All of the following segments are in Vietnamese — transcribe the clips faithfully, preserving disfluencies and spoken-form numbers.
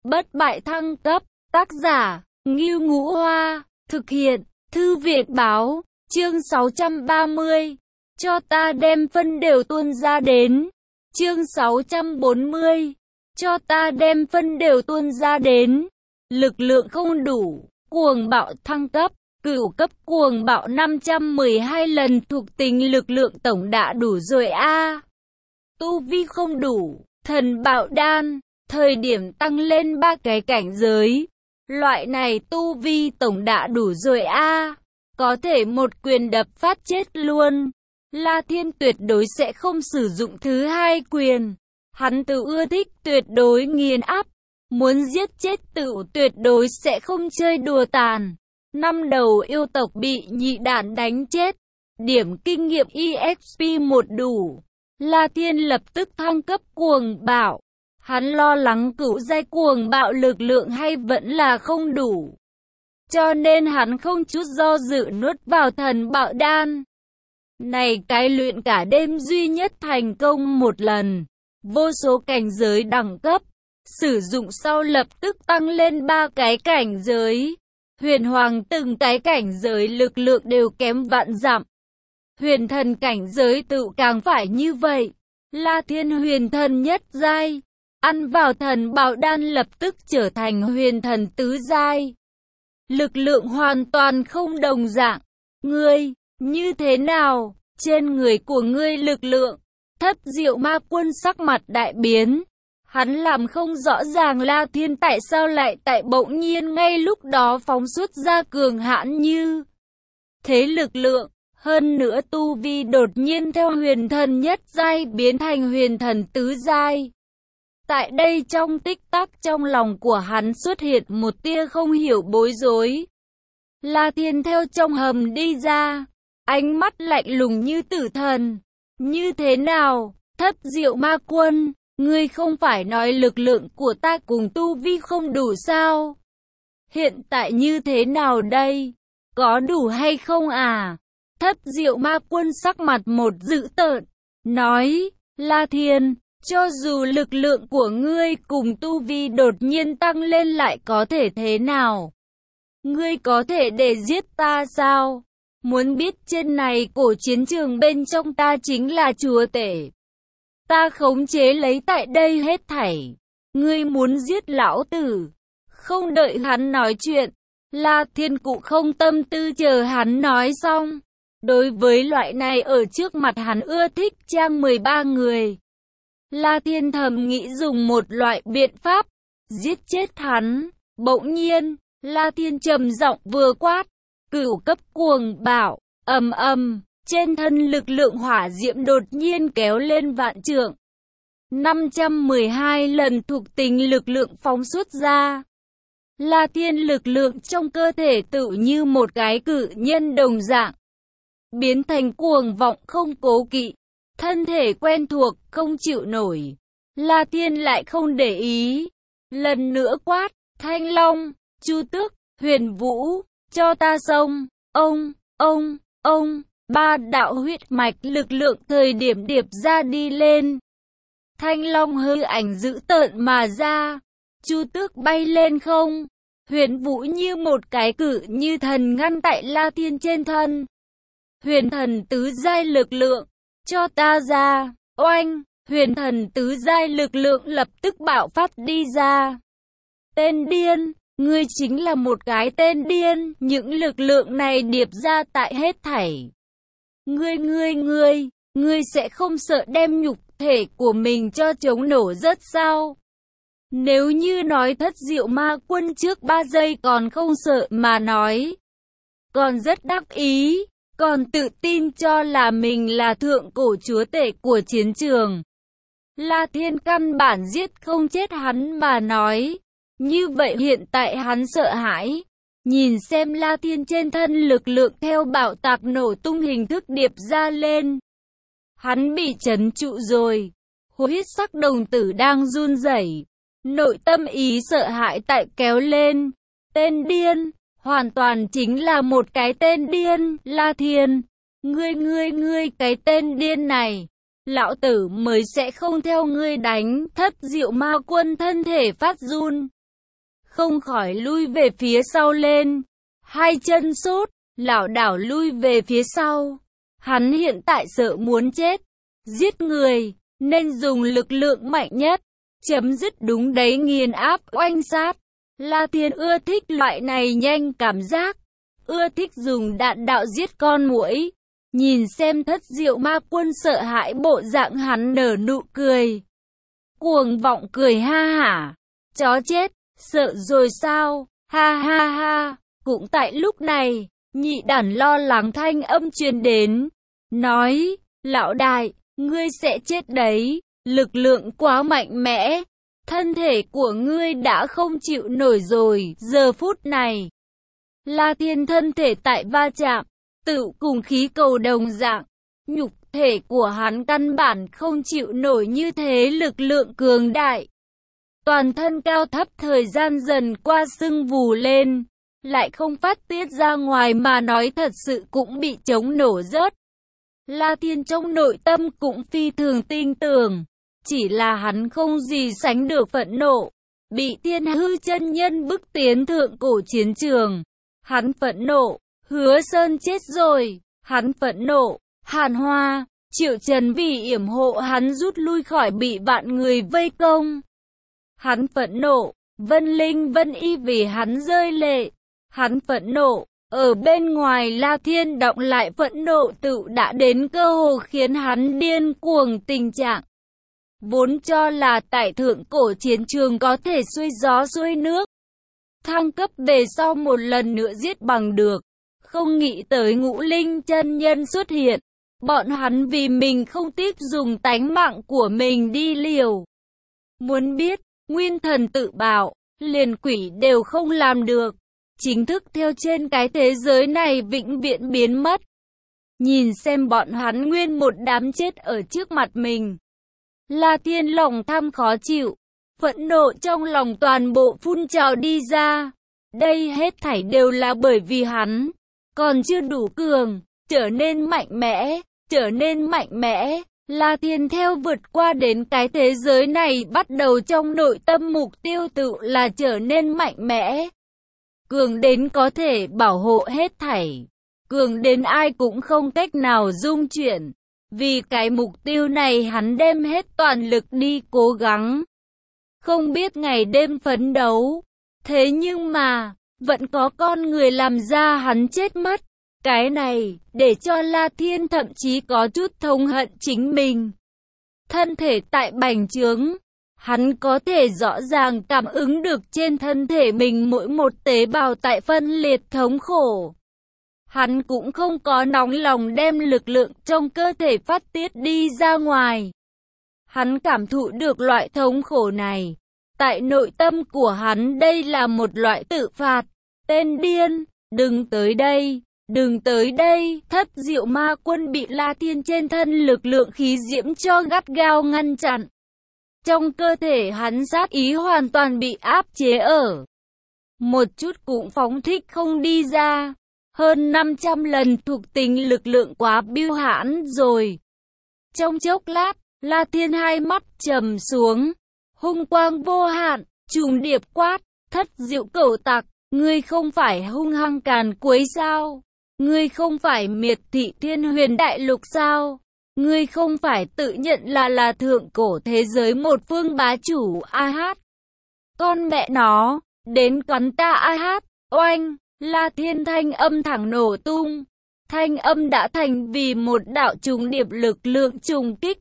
bất bại thăng cấp, tác giả, Ngưu Ngũ Hoa, thực hiện, Thư viện báo, chương sáu trăm ba mươi, cho ta đem phân đều tuôn ra đến, chương sáu trăm bốn mươi, cho ta đem phân đều tuôn ra đến, lực lượng không đủ, cuồng bạo thăng cấp, cửu cấp cuồng bạo năm trăm mười hai lần thuộc tính lực lượng tổng đã đủ rồi a. À. Tu vi không đủ, thần bạo đan, thời điểm tăng lên ba cái cảnh giới. Loại này tu vi tổng đã đủ rồi a. À. Có thể một quyền đập phát chết luôn. La Thiên tuyệt đối sẽ không sử dụng thứ hai quyền. Hắn tự ưa thích tuyệt đối nghiền áp. Muốn giết chết tự tuyệt đối sẽ không chơi đùa tàn. Năm đầu yêu tộc bị nhị đản đánh chết. Điểm kinh nghiệm e ích pê một đủ. La Thiên lập tức thăng cấp cuồng bạo. Hắn lo lắng cửu giai cuồng bạo lực lượng hay vẫn là không đủ. Cho nên hắn không chút do dự nuốt vào thần bạo đan. Này cái luyện cả đêm duy nhất thành công một lần. Vô số cảnh giới đẳng cấp. Sử dụng sau lập tức tăng lên ba cái cảnh giới. Huyền hoàng từng cái cảnh giới lực lượng đều kém vạn dặm. Huyền thần cảnh giới tự càng phải như vậy. La Thiên huyền thần nhất giai. Ăn vào thần bạo đan lập tức trở thành huyền thần tứ giai. Lực lượng hoàn toàn không đồng dạng. Ngươi, như thế nào? Trên người của ngươi lực lượng. Thất diệu ma quân sắc mặt đại biến. Hắn làm không rõ ràng La Thiên tại sao lại tại bỗng nhiên ngay lúc đó phóng xuất ra cường hãn như thế lực lượng. Hơn nữa tu vi đột nhiên theo huyền thần nhất giai biến thành huyền thần tứ giai. Tại đây trong tích tắc trong lòng của hắn xuất hiện một tia không hiểu bối rối. La Thiên theo trong hầm đi ra, ánh mắt lạnh lùng như tử thần. Như thế nào, thất diệu ma quân, ngươi không phải nói lực lượng của ta cùng tu vi không đủ sao? Hiện tại như thế nào đây? Có đủ hay không à? Thất diệu ma quân sắc mặt một dữ tợn, nói, La Thiên, cho dù lực lượng của ngươi cùng tu vi đột nhiên tăng lên lại có thể thế nào? Ngươi có thể để giết ta sao? Muốn biết trên này cổ chiến trường bên trong ta chính là chúa tể. Ta khống chế lấy tại đây hết thảy. Ngươi muốn giết lão tử. Không đợi hắn nói chuyện. La Thiên cụ không tâm tư chờ hắn nói xong. Đối với loại này ở trước mặt hắn ưa thích trang mười ba người. La Thiên thầm nghĩ dùng một loại biện pháp. Giết chết hắn. Bỗng nhiên, La Thiên trầm giọng vừa quát. Cửu cấp cuồng bạo, ầm ầm, trên thân lực lượng hỏa diễm đột nhiên kéo lên vạn trượng. năm trăm mười hai lần thuộc tính lực lượng phóng xuất ra. La Thiên lực lượng trong cơ thể tự như một cái cự nhân đồng dạng. Biến thành cuồng vọng không cố kỵ. Thân thể quen thuộc, không chịu nổi. La Thiên lại không để ý. Lần nữa quát, Thanh Long, Chu Tước, Huyền Vũ. Cho ta xông, ông, ông, ông, ba đạo huyết mạch lực lượng thời điểm điệp ra đi lên. Thanh Long hư ảnh dữ tợn mà ra, Chu Tước bay lên không, Huyền Vũ như một cái cự như thần ngăn tại La Thiên trên thân. Huyền thần tứ giai lực lượng, cho ta ra, oanh, huyền thần tứ giai lực lượng lập tức bạo phát đi ra. Tên điên! Ngươi chính là một cái tên điên, những lực lượng này điệp ra tại hết thảy. Ngươi ngươi ngươi, ngươi sẽ không sợ đem nhục thể của mình cho chống nổ rất sao? Nếu như nói thất diệu ma quân trước ba giây còn không sợ mà nói. Còn rất đắc ý, còn tự tin cho là mình là thượng cổ chúa tể của chiến trường. La Thiên căn bản giết không chết hắn mà nói. Như vậy hiện tại hắn sợ hãi. Nhìn xem La Thiên trên thân lực lượng theo bạo tạc nổ tung hình thức điệp ra lên. Hắn bị trấn trụ rồi. Huyết sắc đồng tử đang run rẩy. Nội tâm ý sợ hãi tại kéo lên. Tên điên. Hoàn toàn chính là một cái tên điên. La Thiên. Ngươi ngươi ngươi cái tên điên này. Lão tử mới sẽ không theo ngươi đánh. Thất diệu ma quân thân thể phát run. không khỏi lui về phía sau lên. Hai chân sốt, lảo đảo lui về phía sau. Hắn hiện tại sợ muốn chết. Giết người, nên dùng lực lượng mạnh nhất. Chấm dứt đúng đấy, nghiền áp oanh sát. La Thiên ưa thích loại này nhanh cảm giác. Ưa thích dùng đạn đạo giết con muỗi. Nhìn xem Thất Diệu Ma Quân sợ hãi bộ dạng, hắn nở nụ cười. Cuồng vọng cười ha hả. Chó chết, sợ rồi sao? Ha ha ha. Cũng tại lúc này, nhị đản lo lắng thanh âm truyền đến. Nói, lão đại, ngươi sẽ chết đấy. Lực lượng quá mạnh mẽ. Thân thể của ngươi đã không chịu nổi rồi. Giờ phút này, La Thiên thân thể tại va chạm, tự cùng khí cầu đồng dạng. Nhục thể của hắn căn bản không chịu nổi như thế lực lượng cường đại. Toàn thân cao thấp thời gian dần qua sưng vù lên, lại không phát tiết ra ngoài mà nói thật sự cũng bị chống nổ rớt. La Thiên trong nội tâm cũng phi thường tin tưởng, chỉ là hắn không gì sánh được phẫn nộ, bị Thiên Hư chân nhân bức tiến thượng cổ chiến trường. Hắn phẫn nộ, Hứa Sơn chết rồi, hắn phẫn nộ, Hàn Hoa, Triệu Trần vì yểm hộ hắn rút lui khỏi bị vạn người vây công. Hắn phẫn nộ, Vân Linh Vân Y vì hắn rơi lệ. Hắn phẫn nộ, ở bên ngoài La Thiên động lại phẫn nộ tự đã đến cơ hồ khiến hắn điên cuồng tình trạng. Vốn cho là tại thượng cổ chiến trường có thể xuôi gió xuôi nước, thăng cấp về sau một lần nữa giết bằng được. Không nghĩ tới Ngũ Linh chân nhân xuất hiện. Bọn hắn vì mình không tiếc dùng tánh mạng của mình đi liều. Muốn biết, nguyên thần tự bảo, liền quỷ đều không làm được. Chính thức theo trên cái thế giới này vĩnh viễn biến mất. Nhìn xem bọn hắn nguyên một đám chết ở trước mặt mình. La Thiên lòng tham khó chịu, phẫn nộ trong lòng toàn bộ phun trào đi ra. Đây hết thảy đều là bởi vì hắn còn chưa đủ cường, trở nên mạnh mẽ, trở nên mạnh mẽ. La Thiên theo vượt qua đến cái thế giới này bắt đầu trong nội tâm mục tiêu tự là trở nên mạnh mẽ. Cường đến có thể bảo hộ hết thảy. Cường đến ai cũng không cách nào dung chuyển. Vì cái mục tiêu này hắn đem hết toàn lực đi cố gắng. Không biết ngày đêm phấn đấu. Thế nhưng mà, vẫn có con người làm ra hắn chết mất. Cái này, để cho La Thiên thậm chí có chút thống hận chính mình. Thân thể tại bành trướng, hắn có thể rõ ràng cảm ứng được trên thân thể mình mỗi một tế bào tại phân liệt thống khổ. Hắn cũng không có nóng lòng đem lực lượng trong cơ thể phát tiết đi ra ngoài. Hắn cảm thụ được loại thống khổ này. Tại nội tâm của hắn đây là một loại tự phạt. Tên điên, đừng tới đây, đừng tới đây. Thất Diệu Ma Quân bị La Thiên trên thân lực lượng khí diễm cho gắt gao ngăn chặn. Trong cơ thể hắn sát ý hoàn toàn bị áp chế ở. Một chút cũng phóng thích không đi ra. Hơn năm trăm lần thuộc tính lực lượng quá biêu hãn rồi. Trong chốc lát, La Thiên hai mắt trầm xuống. Hung quang vô hạn, trùng điệp quát. Thất Diệu cẩu tặc, ngươi không phải hung hăng càn quấy sao? Ngươi không phải miệt thị Thiên Huyền Đại Lục sao? Ngươi không phải tự nhận là là thượng cổ thế giới một phương bá chủ a hát? Con mẹ nó, đến cắn ta a hát, oanh! La Thiên thanh âm thẳng nổ tung. Thanh âm đã thành vì một đạo trùng điệp lực lượng trùng kích.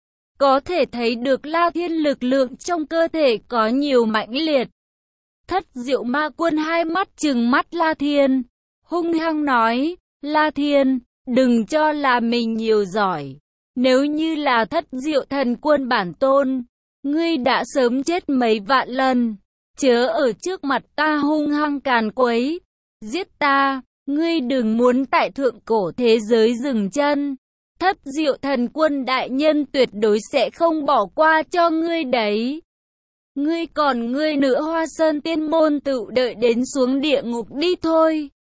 Có thể thấy được La Thiên lực lượng trong cơ thể có nhiều mãnh liệt. Thất Diệu Ma Quân hai mắt trừng mắt La Thiên, hung hăng nói, La Thiên, đừng cho là mình nhiều giỏi. Nếu như là Thất Diệu Thần Quân bản tôn, ngươi đã sớm chết mấy vạn lần. Chớ ở trước mặt ta hung hăng càn quấy. Giết ta, ngươi đừng muốn tại thượng cổ thế giới dừng chân. Thất Diệu Thần Quân đại nhân tuyệt đối sẽ không bỏ qua cho ngươi đấy. Ngươi còn ngươi nữa Hoa Sơn Tiên Môn tự đợi đến xuống địa ngục đi thôi.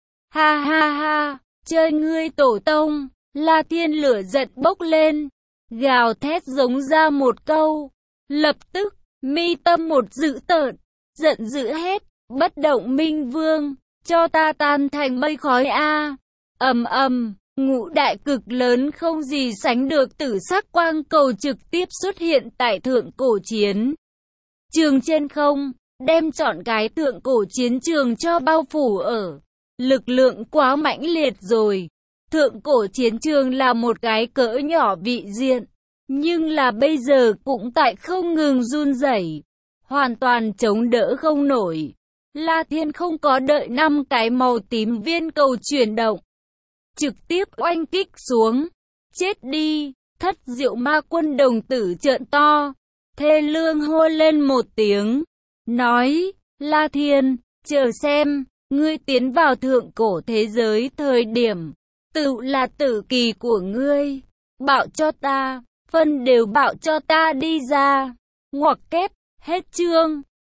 Ha ha ha, chơi ngươi tổ tông. La Thiên lửa giận bốc lên, gào thét giống ra một câu. Lập tức, mi tâm một dữ tợn, giận dữ hét, bất động minh vương, cho ta tan thành mây khói a. Ầm ầm, ngũ đại cực lớn không gì sánh được tử sắc quang cầu trực tiếp xuất hiện tại thượng cổ chiến trường trên không, đem trọn cái thượng cổ chiến trường cho bao phủ ở. Lực lượng quá mãnh liệt rồi. Thượng cổ chiến trường là một cái cỡ nhỏ vị diện, nhưng là bây giờ cũng tại không ngừng run rẩy, hoàn toàn chống đỡ không nổi. La Thiên không có đợi năm cái màu tím viên cầu chuyển động, trực tiếp oanh kích xuống. Chết đi! Thất diệu ma quân đồng tử trợn to, thê lương hô lên một tiếng, nói, La Thiên, chờ xem, ngươi tiến vào thượng cổ thế giới thời điểm, tự là tử kỳ của ngươi, bạo cho ta, phân đều bạo cho ta đi ra. Ngoặc kép, hết chương.